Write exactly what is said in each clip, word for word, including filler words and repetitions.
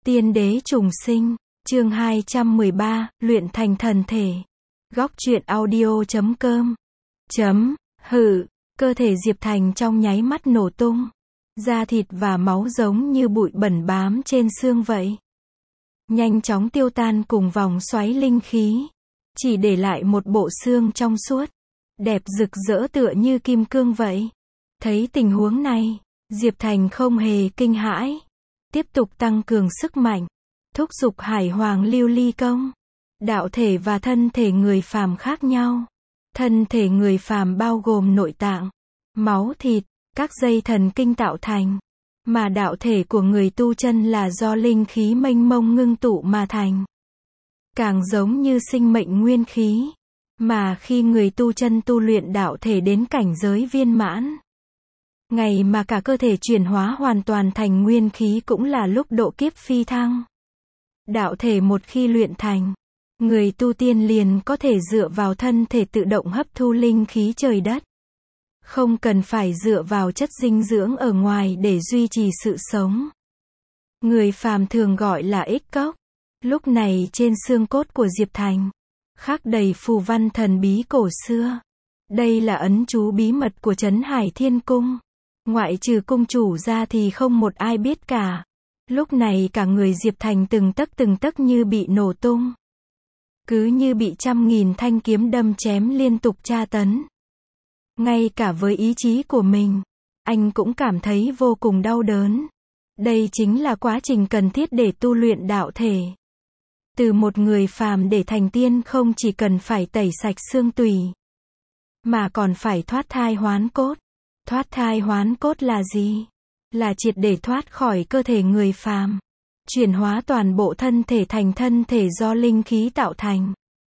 Tiên đế trùng sinh, chương hai trăm mười ba, luyện thành thần thể. Góc truyện audio chấm com. Chấm, hử, cơ thể Diệp Thành trong nháy mắt nổ tung. Da thịt và máu giống như bụi bẩn bám trên xương vậy. Nhanh chóng tiêu tan cùng vòng xoáy linh khí. Chỉ để lại một bộ xương trong suốt. Đẹp rực rỡ tựa như kim cương vậy. Thấy tình huống này, Diệp Thành không hề kinh hãi. Tiếp tục tăng cường sức mạnh. Thúc giục Hải Hoàng Lưu Ly Công. Đạo thể và thân thể người phàm khác nhau. Thân thể người phàm bao gồm nội tạng, máu thịt, các dây thần kinh tạo thành. Mà đạo thể của người tu chân là do linh khí mênh mông ngưng tụ mà thành. Càng giống như sinh mệnh nguyên khí. Mà khi người tu chân tu luyện đạo thể đến cảnh giới viên mãn, ngày mà cả cơ thể chuyển hóa hoàn toàn thành nguyên khí cũng là lúc độ kiếp phi thăng. Đạo thể một khi luyện thành, người tu tiên liền có thể dựa vào thân thể tự động hấp thu linh khí trời đất. Không cần phải dựa vào chất dinh dưỡng ở ngoài để duy trì sự sống. Người phàm thường gọi là ích cốc. Lúc này trên xương cốt của Diệp Thành, khắc đầy phù văn thần bí cổ xưa. Đây là ấn chú bí mật của Trấn Hải Thiên Cung. Ngoại trừ cung chủ ra thì không một ai biết cả. Lúc này cả người Diệp Thành từng tấc từng tấc như bị nổ tung. Cứ như bị trăm nghìn thanh kiếm đâm chém liên tục tra tấn. Ngay cả với ý chí của mình, anh cũng cảm thấy vô cùng đau đớn. Đây chính là quá trình cần thiết để tu luyện đạo thể. Từ một người phàm để thành tiên không chỉ cần phải tẩy sạch xương tủy, mà còn phải thoát thai hoán cốt. Thoát thai hoán cốt là gì? Là triệt để thoát khỏi cơ thể người phàm. Chuyển hóa toàn bộ thân thể thành thân thể do linh khí tạo thành.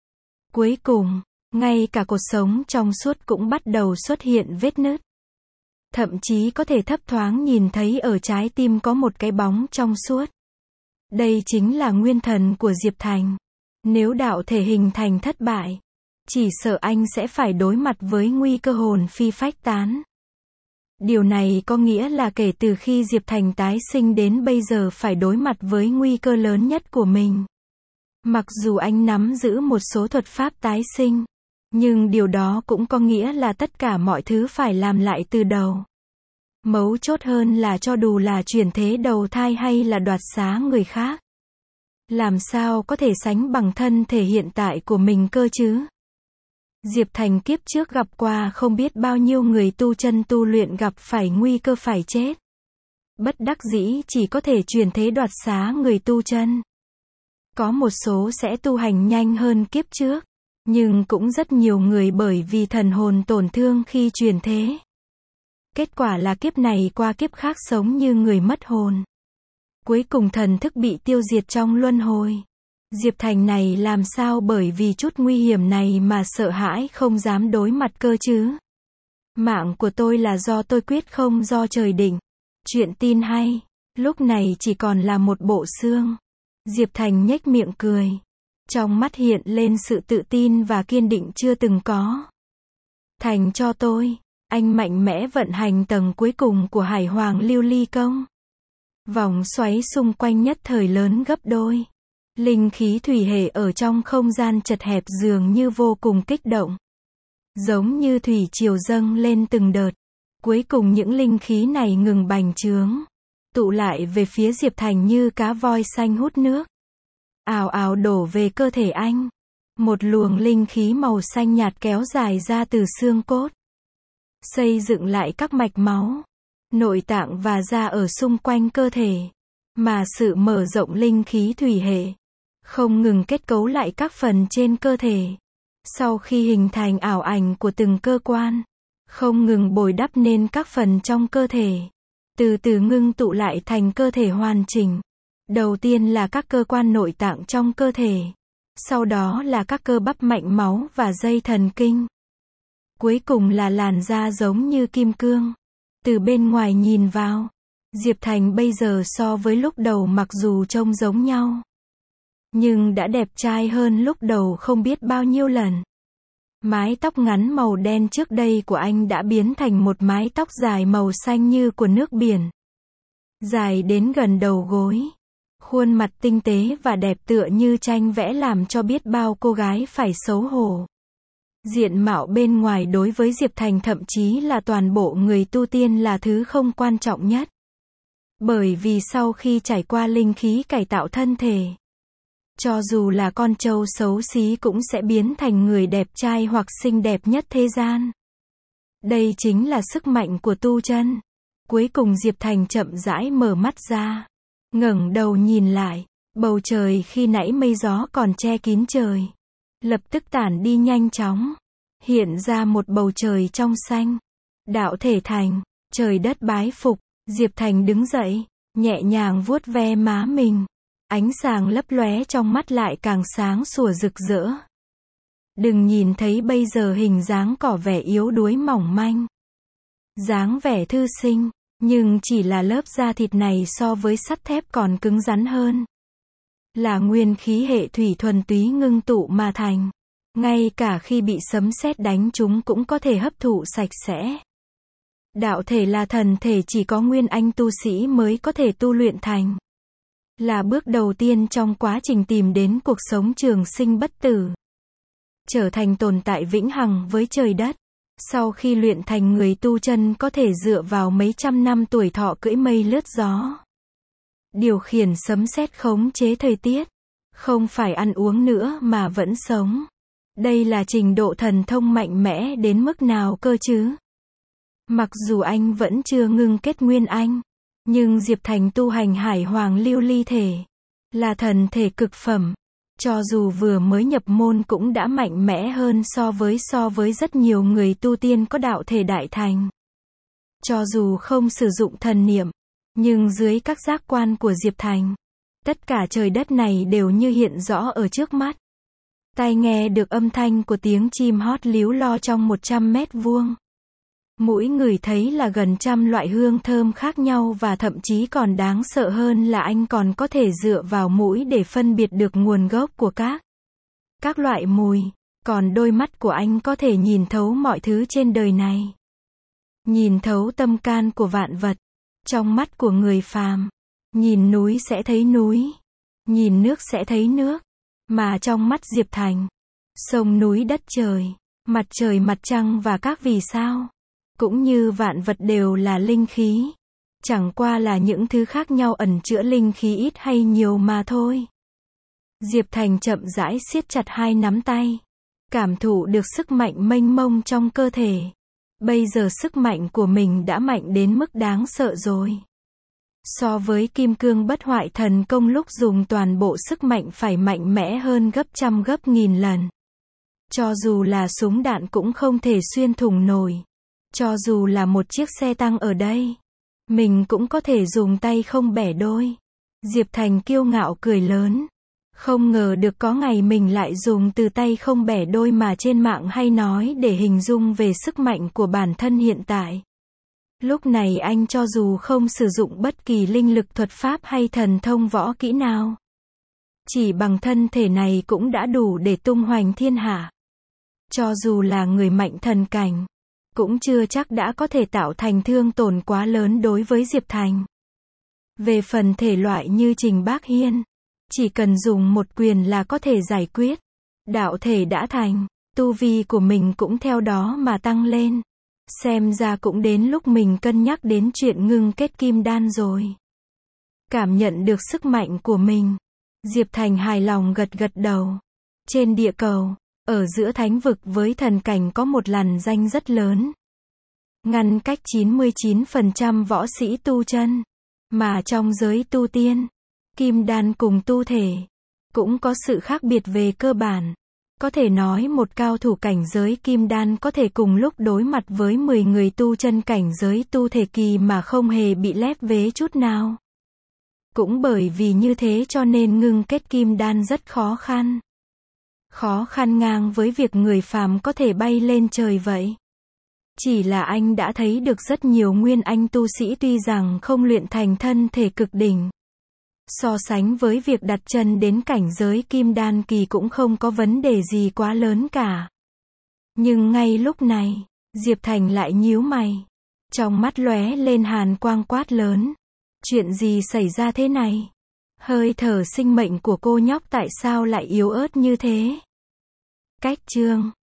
Cuối cùng, ngay cả cột sống trong suốt cũng bắt đầu xuất hiện vết nứt. Thậm chí có thể thấp thoáng nhìn thấy ở trái tim có một cái bóng trong suốt. Đây chính là nguyên thần của Diệp Thành. Nếu đạo thể hình thành thất bại, chỉ sợ anh sẽ phải đối mặt với nguy cơ hồn phi phách tán. Điều này có nghĩa là kể từ khi Diệp Thành tái sinh đến bây giờ phải đối mặt với nguy cơ lớn nhất của mình. Mặc dù anh nắm giữ một số thuật pháp tái sinh, nhưng điều đó cũng có nghĩa là tất cả mọi thứ phải làm lại từ đầu. Mấu chốt hơn là cho dù là chuyển thế đầu thai hay là đoạt xá người khác, làm sao có thể sánh bằng thân thể hiện tại của mình cơ chứ? Diệp Thành kiếp trước gặp qua không biết bao nhiêu người tu chân tu luyện gặp phải nguy cơ phải chết. Bất đắc dĩ chỉ có thể chuyển thế đoạt xá người tu chân. Có một số sẽ tu hành nhanh hơn kiếp trước, nhưng cũng rất nhiều người bởi vì thần hồn tổn thương khi chuyển thế. Kết quả là kiếp này qua kiếp khác sống như người mất hồn. Cuối cùng thần thức bị tiêu diệt trong luân hồi. Diệp Thành này làm sao bởi vì chút nguy hiểm này mà sợ hãi không dám đối mặt cơ chứ? Mạng của tôi là do tôi quyết không do trời định. Chuyện tin hay, lúc này chỉ còn là một bộ xương. Diệp Thành nhếch miệng cười. Trong mắt hiện lên sự tự tin và kiên định chưa từng có. Thành cho tôi. Anh mạnh mẽ vận hành tầng cuối cùng của Hải Hoàng Lưu Ly Công. Vòng xoáy xung quanh nhất thời lớn gấp đôi. Linh khí thủy hệ ở trong không gian chật hẹp dường như vô cùng kích động. Giống như thủy triều dâng lên từng đợt. Cuối cùng những linh khí này ngừng bành trướng. Tụ lại về phía Diệp Thành như cá voi xanh hút nước. Ào ào đổ về cơ thể anh. Một luồng linh khí màu xanh nhạt kéo dài ra từ xương cốt. Xây dựng lại các mạch máu, nội tạng và da ở xung quanh cơ thể. Mà sự mở rộng linh khí thủy hệ, không ngừng kết cấu lại các phần trên cơ thể. Sau khi hình thành ảo ảnh của từng cơ quan, không ngừng bồi đắp nên các phần trong cơ thể. Từ từ ngưng tụ lại thành cơ thể hoàn chỉnh. Đầu tiên là các cơ quan nội tạng trong cơ thể. Sau đó là các cơ bắp mạch máu và dây thần kinh. Cuối cùng là làn da giống như kim cương. Từ bên ngoài nhìn vào, Diệp Thành bây giờ so với lúc đầu mặc dù trông giống nhau, nhưng đã đẹp trai hơn lúc đầu không biết bao nhiêu lần. Mái tóc ngắn màu đen trước đây của anh đã biến thành một mái tóc dài màu xanh như của nước biển. Dài đến gần đầu gối. Khuôn mặt tinh tế và đẹp tựa như tranh vẽ làm cho biết bao cô gái phải xấu hổ. Diện mạo bên ngoài đối với Diệp Thành thậm chí là toàn bộ người tu tiên là thứ không quan trọng nhất. Bởi vì sau khi trải qua linh khí cải tạo thân thể, cho dù là con trâu xấu xí cũng sẽ biến thành người đẹp trai hoặc xinh đẹp nhất thế gian. Đây chính là sức mạnh của tu chân. Cuối cùng Diệp Thành chậm rãi mở mắt ra, ngẩng đầu nhìn lại, bầu trời khi nãy mây gió còn che kín trời, lập tức tản đi nhanh chóng, hiện ra một bầu trời trong xanh. Đạo thể thành, trời đất bái phục, Diệp Thành đứng dậy, nhẹ nhàng vuốt ve má mình. Ánh sáng lấp lóe trong mắt lại càng sáng sủa rực rỡ. Đừng nhìn thấy bây giờ hình dáng có vẻ yếu đuối mỏng manh, dáng vẻ thư sinh, nhưng chỉ là lớp da thịt này so với sắt thép còn cứng rắn hơn. Là nguyên khí hệ thủy thuần túy ngưng tụ mà thành. Ngay cả khi bị sấm sét đánh chúng cũng có thể hấp thụ sạch sẽ. Đạo thể là thần thể chỉ có nguyên anh tu sĩ mới có thể tu luyện thành. Là bước đầu tiên trong quá trình tìm đến cuộc sống trường sinh bất tử. Trở thành tồn tại vĩnh hằng với trời đất. Sau khi luyện thành người tu chân có thể dựa vào mấy trăm năm tuổi thọ cưỡi mây lướt gió. Điều khiển sấm sét khống chế thời tiết. Không phải ăn uống nữa mà vẫn sống. Đây là trình độ thần thông mạnh mẽ đến mức nào cơ chứ? Mặc dù anh vẫn chưa ngưng kết nguyên anh, nhưng Diệp Thành tu hành hải hoàng lưu ly thể, là thần thể cực phẩm. Cho dù vừa mới nhập môn cũng đã mạnh mẽ hơn so với so với rất nhiều người tu tiên có đạo thể đại thành. Cho dù không sử dụng thần niệm, nhưng dưới các giác quan của Diệp Thành, tất cả trời đất này đều như hiện rõ ở trước mắt. Tai nghe được âm thanh của tiếng chim hót líu lo trong một trăm mét vuông. Mũi ngửi thấy là gần trăm loại hương thơm khác nhau và thậm chí còn đáng sợ hơn là anh còn có thể dựa vào mũi để phân biệt được nguồn gốc của các các loại mùi. Còn đôi mắt của anh có thể nhìn thấu mọi thứ trên đời này. Nhìn thấu tâm can của vạn vật. Trong mắt của người phàm, nhìn núi sẽ thấy núi, nhìn nước sẽ thấy nước. Mà trong mắt Diệp Thành, sông núi đất trời, mặt trời mặt trăng và các vì sao, cũng như vạn vật đều là linh khí. Chẳng qua là những thứ khác nhau ẩn chứa linh khí ít hay nhiều mà thôi. Diệp Thành chậm rãi siết chặt hai nắm tay, cảm thụ được sức mạnh mênh mông trong cơ thể. Bây giờ sức mạnh của mình đã mạnh đến mức đáng sợ rồi. So với kim cương bất hoại thần công lúc dùng toàn bộ sức mạnh phải mạnh mẽ hơn gấp trăm gấp nghìn lần. Cho dù là súng đạn cũng không thể xuyên thủng nổi. Cho dù là một chiếc xe tăng ở đây, mình cũng có thể dùng tay không bẻ đôi. Diệp Thành kiêu ngạo cười lớn. Không ngờ được có ngày mình lại dùng từ tay không bẻ đôi mà trên mạng hay nói để hình dung về sức mạnh của bản thân hiện tại. Lúc này anh cho dù không sử dụng bất kỳ linh lực thuật pháp hay thần thông võ kỹ nào, chỉ bằng thân thể này cũng đã đủ để tung hoành thiên hạ. Cho dù là người mạnh thần cảnh, cũng chưa chắc đã có thể tạo thành thương tổn quá lớn đối với Diệp Thành. Về phần thể loại như Trình Bác Hiên, chỉ cần dùng một quyền là có thể giải quyết. Đạo thể đã thành, tu vi của mình cũng theo đó mà tăng lên. Xem ra cũng đến lúc mình cân nhắc đến chuyện ngưng kết kim đan rồi. Cảm nhận được sức mạnh của mình, Diệp Thành hài lòng gật gật đầu. Trên địa cầu, ở giữa thánh vực với thần cảnh có một lằn ranh rất lớn, ngăn cách chín mươi chín phần trăm võ sĩ tu chân. Mà trong giới tu tiên, kim đan cùng tu thể cũng có sự khác biệt về cơ bản. Có thể nói một cao thủ cảnh giới kim đan có thể cùng lúc đối mặt với mười người tu chân cảnh giới tu thể kỳ mà không hề bị lép vế chút nào. Cũng bởi vì như thế cho nên ngưng kết kim đan rất khó khăn. Khó khăn ngang với việc người phàm có thể bay lên trời vậy. Chỉ là anh đã thấy được rất nhiều nguyên anh tu sĩ tuy rằng không luyện thành thân thể cực đỉnh. So sánh với việc đặt chân đến cảnh giới kim đan kỳ cũng không có vấn đề gì quá lớn cả. Nhưng ngay lúc này, Diệp Thành lại nhíu mày. Trong mắt lóe lên hàn quang quát lớn. Chuyện gì xảy ra thế này? Hơi thở sinh mệnh của cô nhóc tại sao lại yếu ớt như thế? Cách chương